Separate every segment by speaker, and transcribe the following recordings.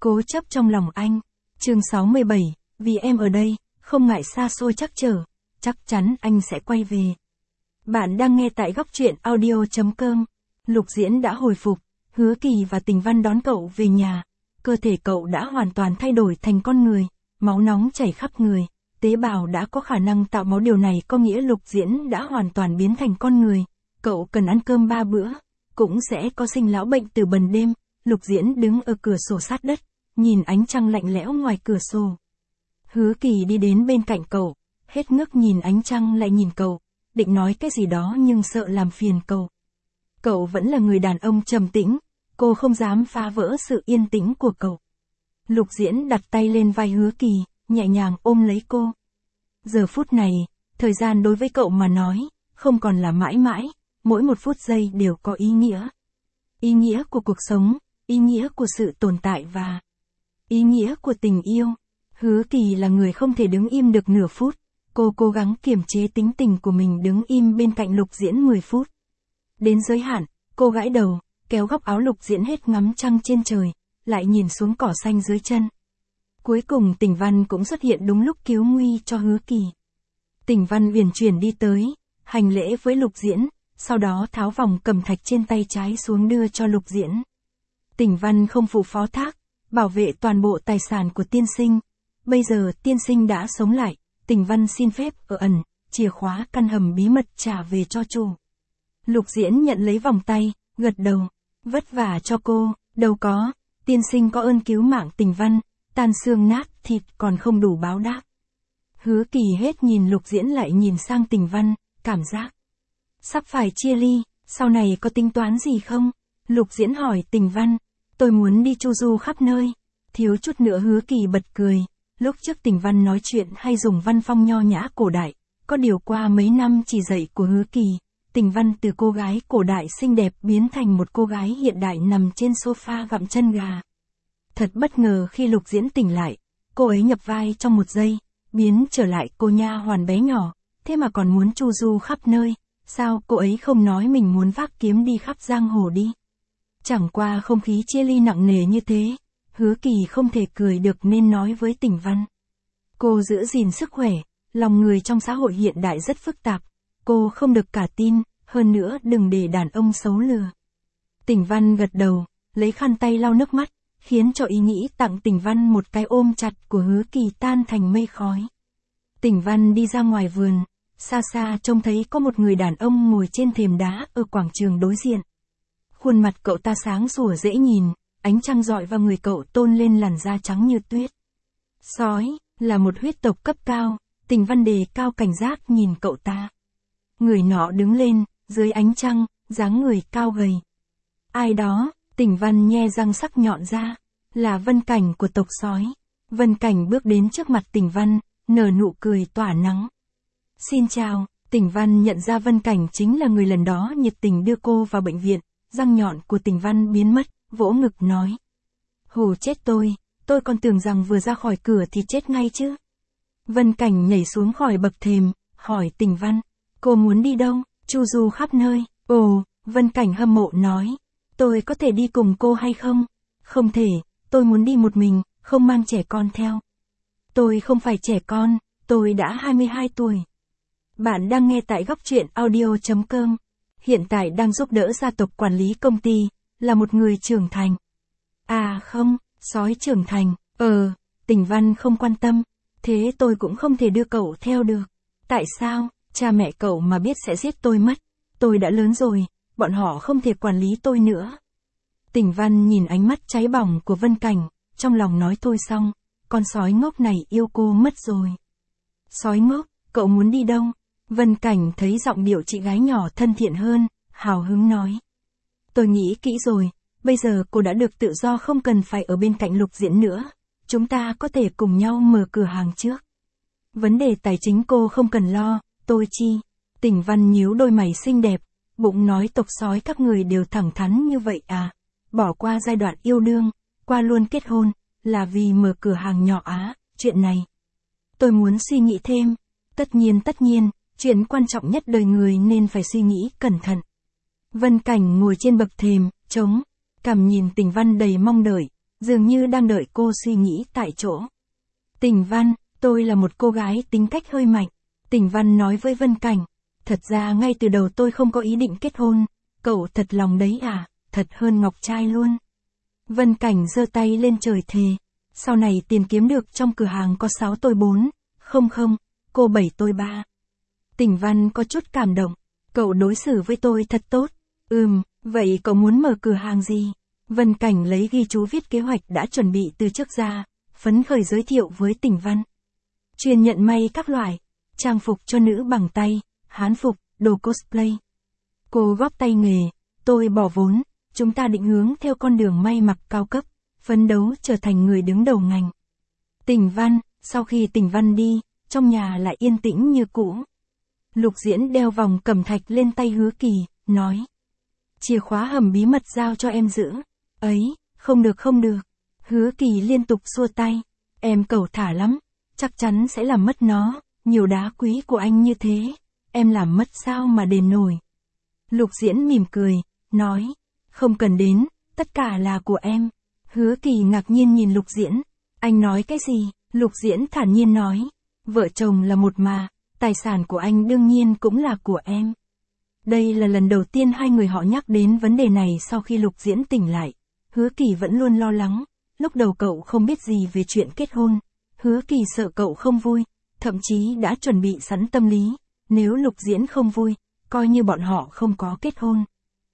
Speaker 1: Cố chấp trong lòng anh. Chương 67, vì em ở đây, không ngại xa xôi chắc trở, chắc chắn anh sẽ quay về. Bạn đang nghe tại góc truyện audio.com. Lục Diễn đã hồi phục, Hứa Kỳ và Tình Văn đón cậu về nhà. Cơ thể cậu đã hoàn toàn thay đổi thành con người, máu nóng chảy khắp người, tế bào đã có khả năng tạo máu, điều này có nghĩa Lục Diễn đã hoàn toàn biến thành con người. Cậu cần ăn cơm 3 bữa, cũng sẽ có sinh lão bệnh tử bần đêm. Lục Diễn đứng ở cửa sổ sát đất, nhìn ánh trăng lạnh lẽo ngoài cửa sổ. Hứa Kỳ đi đến bên cạnh cậu, hết ngước nhìn ánh trăng lại nhìn cậu, định nói cái gì đó nhưng sợ làm phiền cậu. Cậu vẫn là người đàn ông trầm tĩnh, cô không dám phá vỡ sự yên tĩnh của cậu. Lục Diễn đặt tay lên vai Hứa Kỳ, nhẹ nhàng ôm lấy cô. Giờ phút này, thời gian đối với cậu mà nói, không còn là mãi mãi, mỗi một phút giây đều có ý nghĩa. Ý nghĩa của cuộc sống, ý nghĩa của sự tồn tại và ý nghĩa của tình yêu. Hứa Kỳ là người không thể đứng im được nửa phút, cô cố gắng kiềm chế tính tình của mình đứng im bên cạnh Lục Diễn 10 phút. Đến giới hạn, cô gãi đầu, kéo góc áo Lục Diễn hết ngắm trăng trên trời, lại nhìn xuống cỏ xanh dưới chân. Cuối cùng Tình Văn cũng xuất hiện đúng lúc cứu nguy cho Hứa Kỳ. Tình Văn uyển chuyển đi tới, hành lễ với Lục Diễn, sau đó tháo vòng cầm thạch trên tay trái xuống đưa cho Lục Diễn. Tình Văn không phụ phó thác, bảo vệ toàn bộ tài sản của tiên sinh. Bây giờ tiên sinh đã sống lại, Tình Văn xin phép ở ẩn, chìa khóa căn hầm bí mật trả về cho chủ. Lục Diễn nhận lấy vòng tay, gật đầu, vất vả cho cô, đâu có, tiên sinh có ơn cứu mạng Tình Văn, tan xương nát thịt còn không đủ báo đáp. Hứa Kỳ hết nhìn Lục Diễn lại nhìn sang Tình Văn, cảm giác sắp phải chia ly, sau này có tính toán gì không? Lục Diễn hỏi Tình Văn, tôi muốn đi chu du khắp nơi. Thiếu chút nữa Hứa Kỳ bật cười, lúc trước Tình Văn nói chuyện hay dùng văn phong nho nhã cổ đại, có điều qua mấy năm chỉ dạy của Hứa Kỳ, Tình Văn từ cô gái cổ đại xinh đẹp biến thành một cô gái hiện đại nằm trên sofa gặm chân gà. Thật bất ngờ khi Lục Diễn tỉnh lại, cô ấy nhập vai trong một giây, biến trở lại cô nha hoàn bé nhỏ, thế mà còn muốn chu du khắp nơi, sao cô ấy không nói mình muốn vác kiếm đi khắp giang hồ đi? Chẳng qua không khí chia ly nặng nề như thế, Hứa Kỳ không thể cười được nên nói với Tình Văn. Cô giữ gìn sức khỏe, lòng người trong xã hội hiện đại rất phức tạp, cô không được cả tin, hơn nữa đừng để đàn ông xấu lừa. Tình Văn gật đầu, lấy khăn tay lau nước mắt, khiến cho ý nghĩ tặng Tình Văn một cái ôm chặt của Hứa Kỳ tan thành mây khói. Tình Văn đi ra ngoài vườn, xa xa trông thấy có một người đàn ông ngồi trên thềm đá ở quảng trường đối diện. Khuôn mặt cậu ta sáng sủa dễ nhìn, ánh trăng rọi vào người cậu tôn lên làn da trắng như tuyết. Sói, là một huyết tộc cấp cao, Tình Văn đề cao cảnh giác nhìn cậu ta. Người nọ đứng lên, dưới ánh trăng, dáng người cao gầy. Ai đó? Tình Văn nhe răng sắc nhọn ra, là Vân Cảnh của tộc sói. Vân Cảnh bước đến trước mặt Tình Văn, nở nụ cười tỏa nắng. Xin chào, Tình Văn nhận ra Vân Cảnh chính là người lần đó nhiệt tình đưa cô vào bệnh viện, răng nhọn của Tình Văn biến mất, vỗ ngực nói. Hù chết tôi còn tưởng rằng vừa ra khỏi cửa thì chết ngay chứ. Vân Cảnh nhảy xuống khỏi bậc thềm, hỏi Tình Văn, cô muốn đi đâu? Chu du khắp nơi. Ồ, Vân Cảnh hâm mộ nói. Tôi có thể đi cùng cô hay không? Không thể, tôi muốn đi một mình, không mang trẻ con theo. Tôi không phải trẻ con, tôi đã 22 tuổi. Bạn đang nghe tại góc truyện audio.com. Hiện tại đang giúp đỡ gia tộc quản lý công ty, là một người trưởng thành. À không, sói trưởng thành, Tình Văn không quan tâm. Thế tôi cũng không thể đưa cậu theo được. Tại sao? Cha mẹ cậu mà biết sẽ giết tôi mất. Tôi đã lớn rồi, bọn họ không thể quản lý tôi nữa. Tình Văn nhìn ánh mắt cháy bỏng của Vân Cảnh, trong lòng nói thôi xong, con sói ngốc này yêu cô mất rồi. Sói ngốc, cậu muốn đi đâu? Vân Cảnh thấy giọng điệu chị gái nhỏ thân thiện hơn, hào hứng nói. Tôi nghĩ kỹ rồi, bây giờ cô đã được tự do không cần phải ở bên cạnh Lục Diễn nữa. Chúng ta có thể cùng nhau mở cửa hàng trước. Vấn đề tài chính cô không cần lo, tôi chi. Tình Văn nhíu đôi mày xinh đẹp, bụng nói tộc sói các người đều thẳng thắn như vậy à? Bỏ qua giai đoạn yêu đương, qua luôn kết hôn, là vì mở cửa hàng nhỏ á, chuyện này. Tôi muốn suy nghĩ thêm. Tất nhiên, chuyện quan trọng nhất đời người nên phải suy nghĩ cẩn thận. Vân Cảnh ngồi trên bậc thềm, cằm nhìn Tình Văn đầy mong đợi, dường như đang đợi cô suy nghĩ tại chỗ. Tình Văn, tôi là một cô gái tính cách hơi mạnh. Tình Văn nói với Vân Cảnh. Thật ra ngay từ đầu tôi không có ý định kết hôn. Cậu thật lòng đấy à, thật hơn ngọc trai luôn. Vân Cảnh giơ tay lên trời thề. Sau này tiền kiếm được trong cửa hàng có 6 tôi 4. Không, cô 7 tôi 3. Tình Văn có chút cảm động. Cậu đối xử với tôi thật tốt. Vậy cậu muốn mở cửa hàng gì? Vân Cảnh lấy ghi chú viết kế hoạch đã chuẩn bị từ trước ra, phấn khởi giới thiệu với Tình Văn. Chuyên nhận may các loại, trang phục cho nữ bằng tay, hán phục, đồ cosplay. Cô góp tay nghề, tôi bỏ vốn, chúng ta định hướng theo con đường may mặc cao cấp, phấn đấu trở thành người đứng đầu ngành. Tình Văn, sau khi Tình Văn đi, trong nhà lại yên tĩnh như cũ. Lục Diễn đeo vòng cẩm thạch lên tay Hứa Kỳ, nói. Chìa khóa hầm bí mật giao cho em giữ. Ấy, không được. Hứa Kỳ liên tục xua tay. Em cẩu thả lắm, chắc chắn sẽ làm mất nó, nhiều đá quý của anh như thế, em làm mất sao mà đền nổi. Lục Diễn mỉm cười, nói. Không cần đến, tất cả là của em. Hứa Kỳ ngạc nhiên nhìn Lục Diễn. Anh nói cái gì? Lục Diễn thản nhiên nói. Vợ chồng là một mà, tài sản của anh đương nhiên cũng là của em. Đây là lần đầu tiên hai người họ nhắc đến vấn đề này sau khi Lục Diễn tỉnh lại. Hứa Kỳ vẫn luôn lo lắng, lúc đầu cậu không biết gì về chuyện kết hôn. Hứa Kỳ sợ cậu không vui, thậm chí đã chuẩn bị sẵn tâm lý, nếu Lục Diễn không vui, coi như bọn họ không có kết hôn.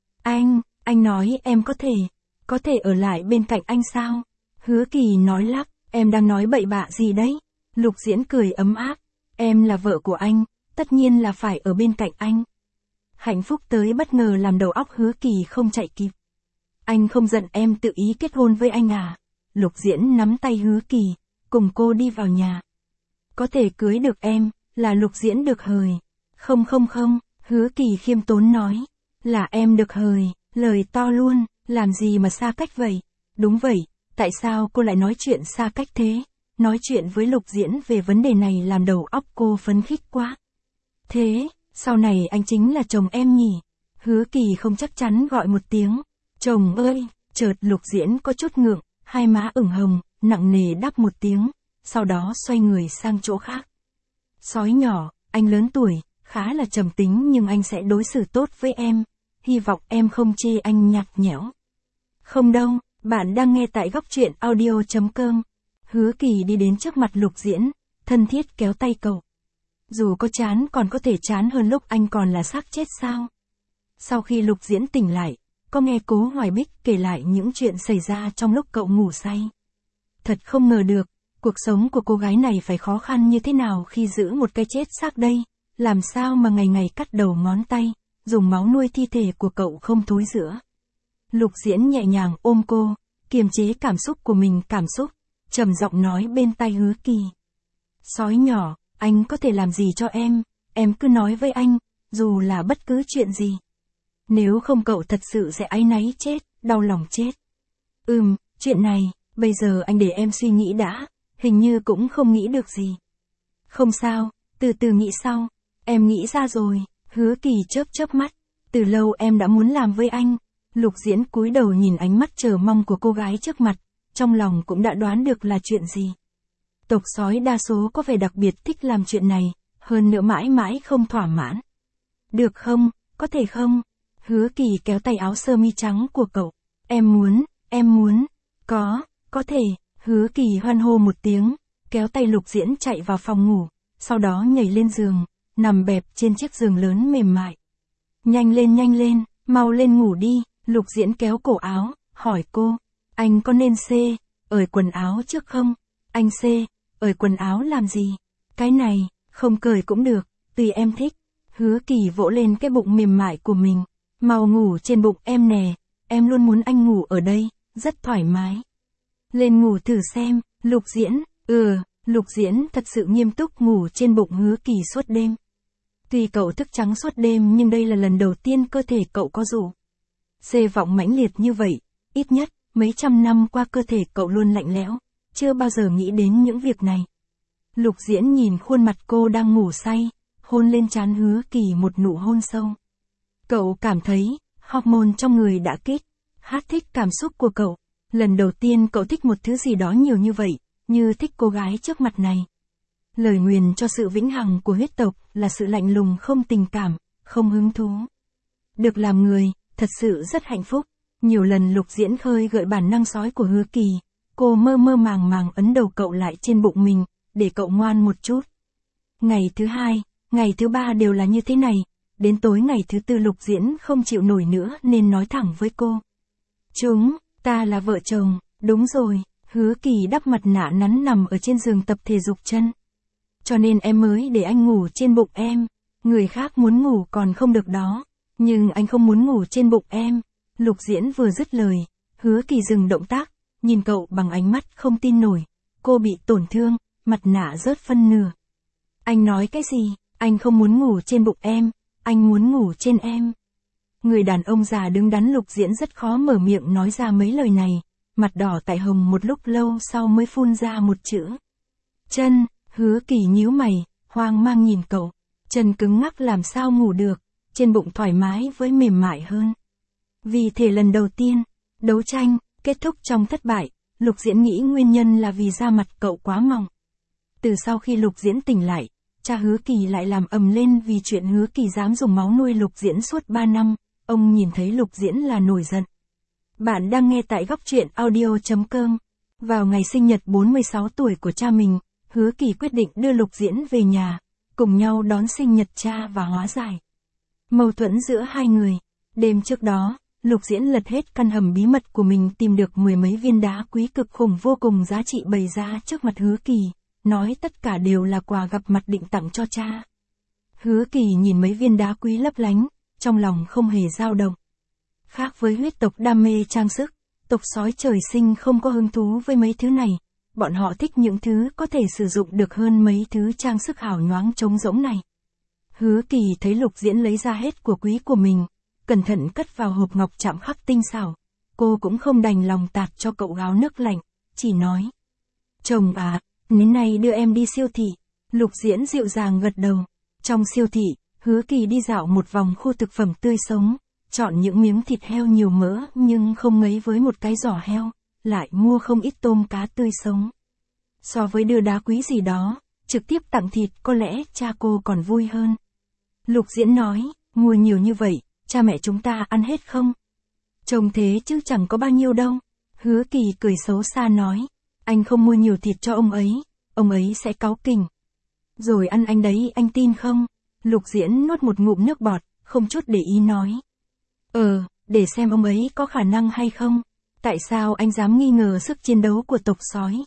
Speaker 1: Anh nói em có thể ở lại bên cạnh anh sao? Hứa Kỳ nói lắp, em đang nói bậy bạ gì đấy? Lục Diễn cười ấm áp, em là vợ của anh, tất nhiên là phải ở bên cạnh anh. Hạnh phúc tới bất ngờ làm đầu óc Hứa Kỳ không chạy kịp. Anh không giận em tự ý kết hôn với anh à? Lục Diễn nắm tay Hứa Kỳ, cùng cô đi vào nhà. Có thể cưới được em, là Lục Diễn được hời. Không, Hứa Kỳ khiêm tốn nói. Là em được hời, lời to luôn, làm gì mà xa cách vậy? Đúng vậy, tại sao cô lại nói chuyện xa cách thế? Nói chuyện với Lục Diễn về vấn đề này làm đầu óc cô phấn khích quá. Thế, sau này anh chính là chồng em nhỉ? Hứa Kỳ không chắc chắn gọi một tiếng. Chồng ơi, chợt Lục Diễn có chút ngượng, hai má ửng hồng, nặng nề đáp một tiếng, sau đó xoay người sang chỗ khác. Sói nhỏ, anh lớn tuổi, khá là trầm tính nhưng anh sẽ đối xử tốt với em, hy vọng em không chê anh nhạt nhẽo. Không đâu, bạn đang nghe tại góc truyện audio.com. Hứa Kỳ đi đến trước mặt Lục Diễn, thân thiết kéo tay cậu. Dù có chán còn có thể chán hơn lúc anh còn là xác chết sao? Sau khi Lục Diễn tỉnh lại, có nghe Cố Hoài Bích kể lại những chuyện xảy ra trong lúc cậu ngủ say. Thật không ngờ được, cuộc sống của cô gái này phải khó khăn như thế nào khi giữ một cái chết xác đây, làm sao mà ngày ngày cắt đầu ngón tay, dùng máu nuôi thi thể của cậu không thối rữa. Lục Diễn nhẹ nhàng ôm cô, kiềm chế cảm xúc của mình trầm giọng nói bên tai Hứa Kỳ. Sói nhỏ, anh có thể làm gì cho em cứ nói với anh, dù là bất cứ chuyện gì. Nếu không cậu thật sự sẽ áy náy chết, đau lòng chết. Chuyện này, bây giờ anh để em suy nghĩ đã, hình như cũng không nghĩ được gì. Không sao, từ từ nghĩ sau, em nghĩ ra rồi. Hứa Kỳ chớp mắt, từ lâu em đã muốn làm với anh. Lục Diễn cúi đầu nhìn ánh mắt chờ mong của cô gái trước mặt, trong lòng cũng đã đoán được là chuyện gì. Tộc sói đa số có vẻ đặc biệt thích làm chuyện này, hơn nữa mãi mãi không thỏa mãn. Được không, có thể không? Hứa Kỳ kéo tay áo sơ mi trắng của cậu. Em muốn, có thể. Hứa Kỳ hoan hô một tiếng, kéo tay Lục Diễn chạy vào phòng ngủ, sau đó nhảy lên giường, nằm bẹp trên chiếc giường lớn mềm mại. Nhanh lên, mau lên ngủ đi. Lục Diễn kéo cổ áo, hỏi cô, anh có nên ởi quần áo trước không? Anh ởi quần áo làm gì? Cái này, không cởi cũng được, tùy em thích. Hứa Kỳ vỗ lên cái bụng mềm mại của mình. Mau ngủ trên bụng em nè, em luôn muốn anh ngủ ở đây, rất thoải mái. Lên ngủ thử xem. Lục Diễn, Lục Diễn thật sự nghiêm túc ngủ trên bụng Hứa Kỳ suốt đêm. Tuy cậu thức trắng suốt đêm nhưng đây là lần đầu tiên cơ thể cậu có rủ vọng mãnh liệt như vậy, ít nhất, mấy trăm năm qua cơ thể cậu luôn lạnh lẽo, chưa bao giờ nghĩ đến những việc này. Lục Diễn nhìn khuôn mặt cô đang ngủ say, hôn lên trán Hứa Kỳ một nụ hôn sâu. Cậu cảm thấy, hormone trong người đã kích thích cảm xúc của cậu, Lần đầu tiên cậu thích một thứ gì đó nhiều như vậy, như thích cô gái trước mặt này. Lời nguyền cho sự vĩnh hằng của huyết tộc là sự lạnh lùng không tình cảm, không hứng thú. Được làm người, thật sự rất hạnh phúc. Nhiều lần Lục Diễn khơi gợi bản năng sói của Hứa Kỳ, cô mơ mơ màng màng ấn đầu cậu lại trên bụng mình, để cậu ngoan một chút. Ngày thứ hai, ngày thứ ba đều là như thế này, đến tối ngày thứ tư Lục Diễn không chịu nổi nữa nên nói thẳng với cô. Ta là vợ chồng, đúng rồi, Hứa Kỳ đắp mặt nạ nắn nằm ở trên giường tập thể dục chân. Cho nên em mới để anh ngủ trên bụng em, người khác muốn ngủ còn không được đó, nhưng anh không muốn ngủ trên bụng em. Lục Diễn vừa dứt lời, Hứa Kỳ dừng động tác, nhìn cậu bằng ánh mắt không tin nổi, cô bị tổn thương, mặt nạ rớt phân nửa. Anh nói cái gì, anh không muốn ngủ trên bụng em, anh muốn ngủ trên em. Người đàn ông già đứng đắn Lục Diễn rất khó mở miệng nói ra mấy lời này, mặt đỏ tại hồng một lúc lâu sau mới phun ra một chữ. Chân. Hứa Kỳ nhíu mày, hoang mang nhìn cậu, chân cứng ngắc làm sao ngủ được, trên bụng thoải mái với mềm mại hơn. Vì thể lần đầu tiên, đấu tranh, kết thúc trong thất bại, Lục Diễn nghĩ nguyên nhân là vì da mặt cậu quá mỏng. Từ sau khi Lục Diễn tỉnh lại, cha Hứa Kỳ lại làm ầm lên vì chuyện Hứa Kỳ dám dùng máu nuôi Lục Diễn suốt 3 năm, ông nhìn thấy Lục Diễn là nổi giận. Bạn đang nghe tại góc truyện audio.com. Vào ngày sinh nhật 46 tuổi của cha mình, Hứa Kỳ quyết định đưa Lục Diễn về nhà, cùng nhau đón sinh nhật cha và hóa giải mâu thuẫn giữa hai người. Đêm trước đó, Lục Diễn lật hết căn hầm bí mật của mình tìm được 10 mấy viên đá quý cực khủng vô cùng giá trị bày ra trước mặt Hứa Kỳ, nói tất cả đều là quà gặp mặt định tặng cho cha. Hứa Kỳ nhìn mấy viên đá quý lấp lánh, trong lòng không hề dao động. Khác với huyết tộc đam mê trang sức, tộc sói trời sinh không có hứng thú với mấy thứ này. Bọn họ thích những thứ có thể sử dụng được hơn mấy thứ trang sức hào nhoáng trống rỗng này. Hứa Kỳ thấy Lục Diễn lấy ra hết của quý của mình, cẩn thận cất vào hộp ngọc chạm khắc tinh xảo. Cô cũng không đành lòng tạt cho cậu gáo nước lạnh, chỉ nói. Chồng à, đến nay đưa em đi siêu thị. Lục Diễn dịu dàng gật đầu. Trong siêu thị, Hứa Kỳ đi dạo một vòng khu thực phẩm tươi sống, chọn những miếng thịt heo nhiều mỡ nhưng không ngấy với một cái giỏ heo, lại mua không ít tôm cá tươi sống. So với đưa đá quý gì đó, trực tiếp tặng thịt có lẽ cha cô còn vui hơn. Lục Diễn nói, mua nhiều như vậy, cha mẹ chúng ta ăn hết không? Trông thế chứ chẳng có bao nhiêu đâu. Hứa Kỳ cười xấu xa nói, anh không mua nhiều thịt cho ông ấy sẽ cáu kỉnh. Rồi ăn anh đấy, anh tin không? Lục Diễn nuốt một ngụm nước bọt, không chút để ý nói. Để xem ông ấy có khả năng hay không. Tại sao anh dám nghi ngờ sức chiến đấu của tộc sói,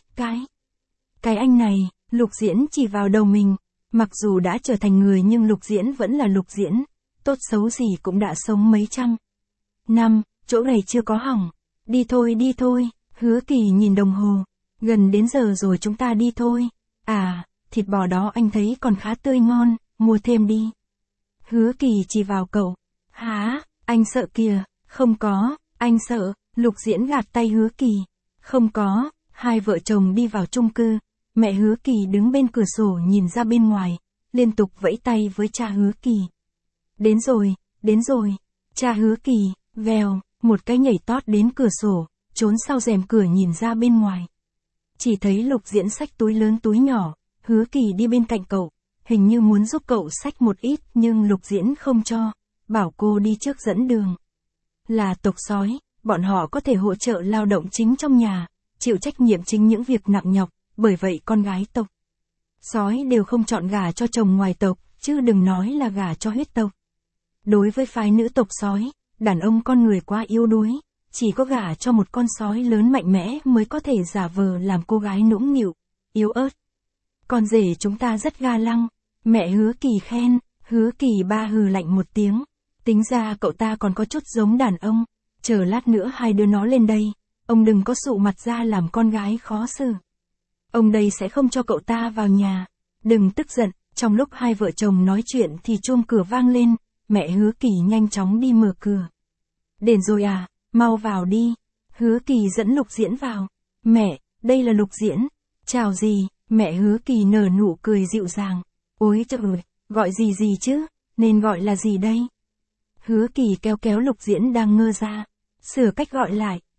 Speaker 1: Cái anh này, Lục Diễn chỉ vào đầu mình. Mặc dù đã trở thành người nhưng Lục Diễn vẫn là Lục Diễn. Tốt xấu gì cũng đã sống mấy trăm năm, chỗ này chưa có hỏng. Đi thôi, Hứa Kỳ nhìn đồng hồ. Gần đến giờ rồi, chúng ta đi thôi. À, thịt bò đó anh thấy còn khá tươi ngon, mua thêm đi. Hứa Kỳ chỉ vào cậu. Hả, anh sợ kìa. Không có, anh sợ. Lục Diễn gạt tay Hứa Kỳ. Không có. Hai vợ chồng đi vào chung cư. Mẹ Hứa Kỳ đứng bên cửa sổ nhìn ra bên ngoài, liên tục vẫy tay với cha Hứa Kỳ. Đến rồi. Cha Hứa Kỳ, vèo, một cái nhảy tót đến cửa sổ, trốn sau rèm cửa nhìn ra bên ngoài. Chỉ thấy Lục Diễn xách túi lớn túi nhỏ, Hứa Kỳ đi bên cạnh cậu, hình như muốn giúp cậu xách một ít nhưng Lục Diễn không cho, bảo cô đi trước dẫn đường. Là tộc sói, bọn họ có thể hỗ trợ lao động chính trong nhà, chịu trách nhiệm chính những việc nặng nhọc, bởi vậy con gái tộc sói đều không chọn gả cho chồng ngoài tộc, chứ đừng nói là gả cho huyết tộc. Đối với phái nữ tộc sói, đàn ông con người quá yếu đuối, chỉ có gả cho một con sói lớn mạnh mẽ mới có thể giả vờ làm cô gái nũng nịu, yếu ớt. Con rể chúng ta rất ga lăng, mẹ Hứa Kỳ khen. Hứa Kỳ ba hừ lạnh một tiếng. Tính ra cậu ta còn có chút giống đàn ông, chờ lát nữa hai đứa nó lên đây, ông đừng có sụ mặt ra làm con gái khó xử. Ông đây sẽ không cho cậu ta vào nhà. Đừng tức giận. Trong lúc hai vợ chồng nói chuyện thì chuông cửa vang lên, mẹ Hứa Kỳ nhanh chóng đi mở cửa. Đến rồi à, mau vào đi. Hứa Kỳ dẫn Lục Diễn vào. Mẹ, đây là Lục Diễn. Chào gì, mẹ Hứa Kỳ nở nụ cười dịu dàng. Ôi trời ơi, gọi gì chứ, nên gọi là gì đây? Hứa Kỳ kéo Lục Diễn đang ngơ ra. Sửa cách gọi lại,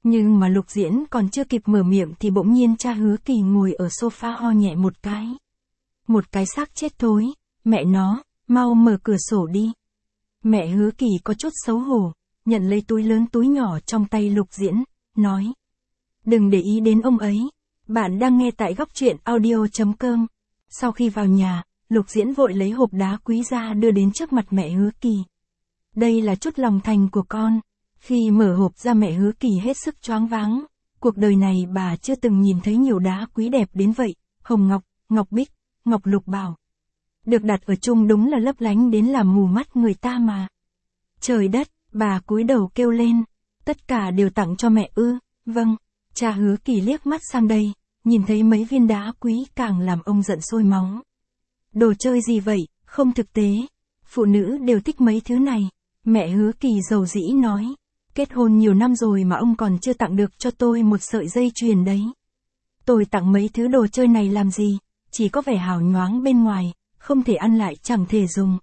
Speaker 1: Nhưng mà Lục Diễn còn chưa kịp mở miệng thì bỗng nhiên cha Hứa Kỳ ngồi ở sofa ho nhẹ một cái. Một cái xác chết thối, mẹ nó, mau mở cửa sổ đi. Mẹ Hứa Kỳ có chút xấu hổ, nhận lấy túi lớn túi nhỏ trong tay Lục Diễn, nói. Đừng để ý đến ông ấy, bạn đang nghe tại góc truyện audio.com. Sau khi vào nhà, Lục Diễn vội lấy hộp đá quý ra đưa đến trước mặt mẹ Hứa Kỳ. Đây là chút lòng thành của con. Khi mở hộp ra mẹ Hứa Kỳ hết sức choáng váng. Cuộc đời này bà chưa từng nhìn thấy nhiều đá quý đẹp đến vậy, hồng ngọc, ngọc bích, ngọc lục bảo. Được đặt ở chung đúng là lấp lánh đến làm mù mắt người ta mà. Trời đất, bà cúi đầu kêu lên. Tất cả đều tặng cho mẹ ư? Vâng. Cha Hứa Kỳ liếc mắt sang đây, nhìn thấy mấy viên đá quý càng làm ông giận sôi máu. Đồ chơi gì vậy, không thực tế. Phụ nữ đều thích mấy thứ này. Mẹ Hứa Kỳ dầu dĩ nói. Kết hôn nhiều năm rồi mà ông còn chưa tặng được cho tôi một sợi dây chuyền đấy. Tôi tặng mấy thứ đồ chơi này làm gì, chỉ có vẻ hào nhoáng bên ngoài, không thể ăn lại chẳng thể dùng.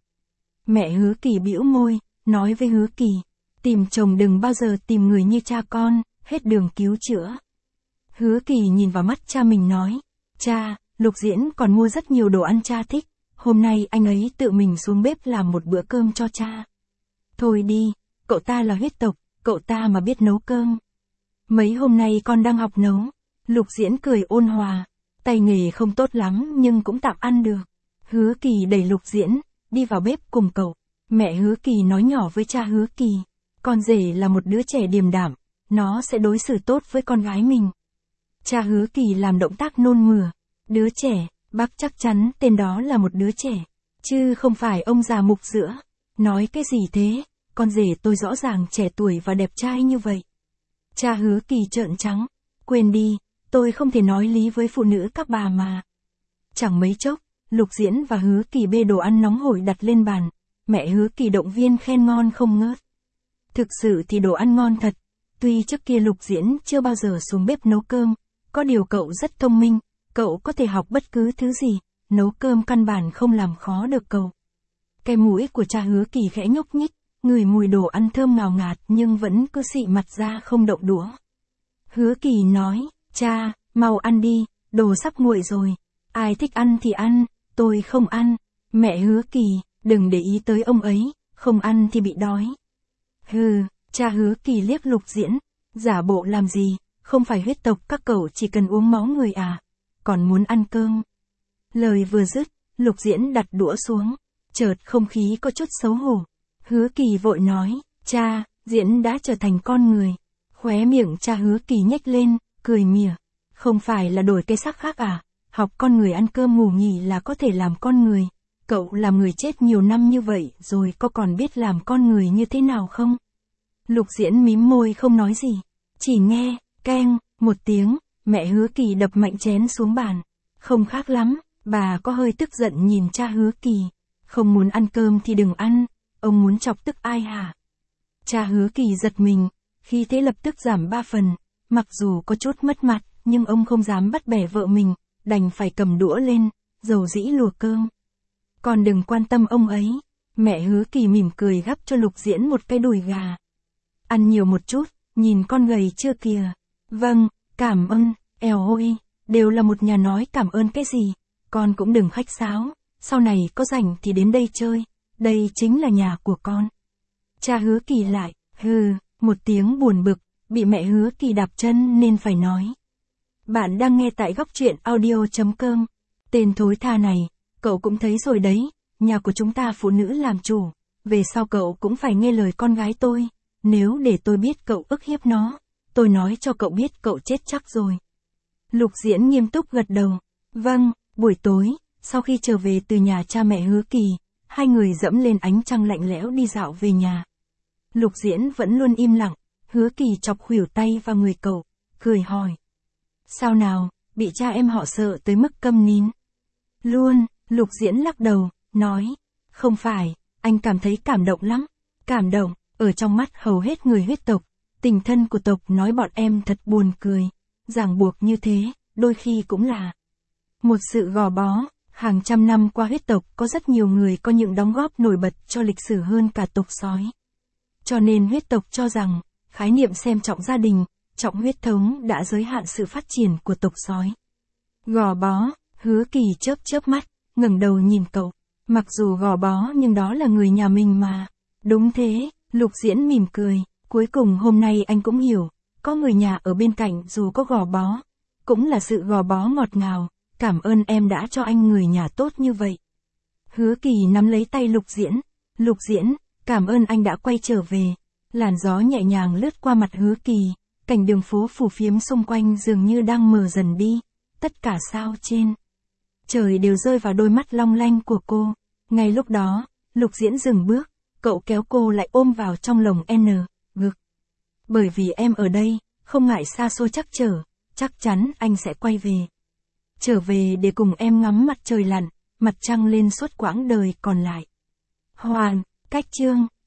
Speaker 1: Mẹ Hứa Kỳ bĩu môi, nói với Hứa Kỳ, tìm chồng đừng bao giờ tìm người như cha con, hết đường cứu chữa. Hứa Kỳ nhìn vào mắt cha mình nói, cha, Lục Diễn còn mua rất nhiều đồ ăn cha thích, hôm nay anh ấy tự mình xuống bếp làm một bữa cơm cho cha. Thôi đi, cậu ta là huyết tộc, cậu ta mà biết nấu cơm. Mấy hôm nay con đang học nấu. Lục Diễn cười ôn hòa, tay nghề không tốt lắm nhưng cũng tạm ăn được. Hứa Kỳ đẩy Lục Diễn, đi vào bếp cùng cậu. Mẹ Hứa Kỳ nói nhỏ với cha Hứa Kỳ, con rể là một đứa trẻ điềm đạm, nó sẽ đối xử tốt với con gái mình. Cha Hứa Kỳ làm động tác nôn mửa, đứa trẻ, bác chắc chắn tên đó là một đứa trẻ, chứ không phải ông già mục giữa. Nói cái gì thế, con rể tôi rõ ràng trẻ tuổi và đẹp trai như vậy. Cha Hứa Kỳ trợn trắng, quên đi, tôi không thể nói lý với phụ nữ các bà mà. Chẳng mấy chốc, Lục Diễn và Hứa Kỳ bê đồ ăn nóng hổi đặt lên bàn, mẹ Hứa Kỳ động viên khen ngon không ngớt. Thực sự thì đồ ăn ngon thật, tuy trước kia Lục Diễn chưa bao giờ xuống bếp nấu cơm, có điều cậu rất thông minh, cậu có thể học bất cứ thứ gì, nấu cơm căn bản không làm khó được cậu. Cái mũi của cha Hứa Kỳ khẽ nhúc nhích, ngửi mùi đồ ăn thơm ngào ngạt nhưng vẫn cứ xị mặt ra không động đũa. Hứa Kỳ nói, cha, mau ăn đi, đồ sắp nguội rồi, ai thích ăn thì ăn, tôi không ăn. Mẹ Hứa Kỳ, đừng để ý tới ông ấy, không ăn thì bị đói. Hừ, cha Hứa Kỳ liếc Lục Diễn, giả bộ làm gì, không phải huyết tộc các cậu chỉ cần uống máu người à, còn muốn ăn cơm. Lời vừa dứt, Lục Diễn đặt đũa xuống, chợt không khí có chút xấu hổ. Hứa Kỳ vội nói, cha, Diễn đã trở thành con người. Khóe miệng cha Hứa Kỳ nhếch lên, cười mỉa. Không phải là đổi cái xác khác à, học con người ăn cơm ngủ nghỉ là có thể làm con người. Cậu làm người chết nhiều năm như vậy rồi có còn biết làm con người như thế nào không? Lục Diễn mím môi không nói gì. Chỉ nghe, keng, một tiếng, mẹ Hứa Kỳ đập mạnh chén xuống bàn. Không khác lắm, bà có hơi tức giận nhìn cha Hứa Kỳ. Không muốn ăn cơm thì đừng ăn, ông muốn chọc tức ai hả? Cha Hứa Kỳ giật mình, khí thế lập tức giảm 3 phần. Mặc dù có chút mất mặt, nhưng ông không dám bắt bẻ vợ mình, đành phải cầm đũa lên, dầu dĩ lùa cơm. Còn đừng quan tâm ông ấy. Mẹ Hứa Kỳ mỉm cười gắp cho Lục Diễn một cái đùi gà. Ăn nhiều một chút, nhìn con gầy chưa kìa. Vâng, cảm ơn, eo ôi, đều là một nhà nói cảm ơn cái gì. Con cũng đừng khách sáo, sau này có rảnh thì đến đây chơi, đây chính là nhà của con. Cha Hứa Kỳ lại, hừ, một tiếng buồn bực, bị mẹ Hứa Kỳ đạp chân nên phải nói. Bạn đang nghe tại góc truyện audio.com. Tên thối tha này, cậu cũng thấy rồi đấy, nhà của chúng ta phụ nữ làm chủ, về sau cậu cũng phải nghe lời con gái tôi, nếu để tôi biết cậu ức hiếp nó, tôi nói cho cậu biết cậu chết chắc rồi. Lục Diễn nghiêm túc gật đầu, vâng. Buổi tối, sau khi trở về từ nhà cha mẹ Hứa Kỳ, hai người dẫm lên ánh trăng lạnh lẽo đi dạo về nhà. Lục Diễn vẫn luôn im lặng, Hứa Kỳ chọc khuỷu tay vào người cậu, cười hỏi. Sao nào, bị cha em họ sợ tới mức câm nín? Luôn, Lục Diễn lắc đầu, nói. Không phải, anh cảm thấy cảm động lắm. Cảm động, ở trong mắt hầu hết người huyết tộc, tình thân của tộc nói bọn em thật buồn cười. Ràng buộc như thế, đôi khi cũng là một sự gò bó. Hàng trăm năm qua huyết tộc có rất nhiều người có những đóng góp nổi bật cho lịch sử hơn cả tộc sói. Cho nên huyết tộc cho rằng, khái niệm xem trọng gia đình, trọng huyết thống đã giới hạn sự phát triển của tộc sói. Gò bó, Hứa Kỳ chớp chớp mắt, ngẩng đầu nhìn cậu. Mặc dù gò bó nhưng đó là người nhà mình mà. Đúng thế, Lục Diễn mỉm cười. Cuối cùng hôm nay anh cũng hiểu, có người nhà ở bên cạnh dù có gò bó, cũng là sự gò bó ngọt ngào. Cảm ơn em đã cho anh người nhà tốt như vậy. Hứa Kỳ nắm lấy tay Lục Diễn. Lục Diễn, cảm ơn anh đã quay trở về. Làn gió nhẹ nhàng lướt qua mặt Hứa Kỳ, cảnh đường phố phù phiếm xung quanh dường như đang mờ dần đi. Tất cả sao trên trời đều rơi vào đôi mắt long lanh của cô. Ngay lúc đó, Lục Diễn dừng bước, cậu kéo cô lại ôm vào trong lồng ngực. Bởi vì em ở đây, không ngại xa xôi chắc trở, chắc chắn anh sẽ quay về. Trở về để cùng em ngắm mặt trời lặn, mặt trăng lên suốt quãng đời còn lại. Hoàn, cách chương.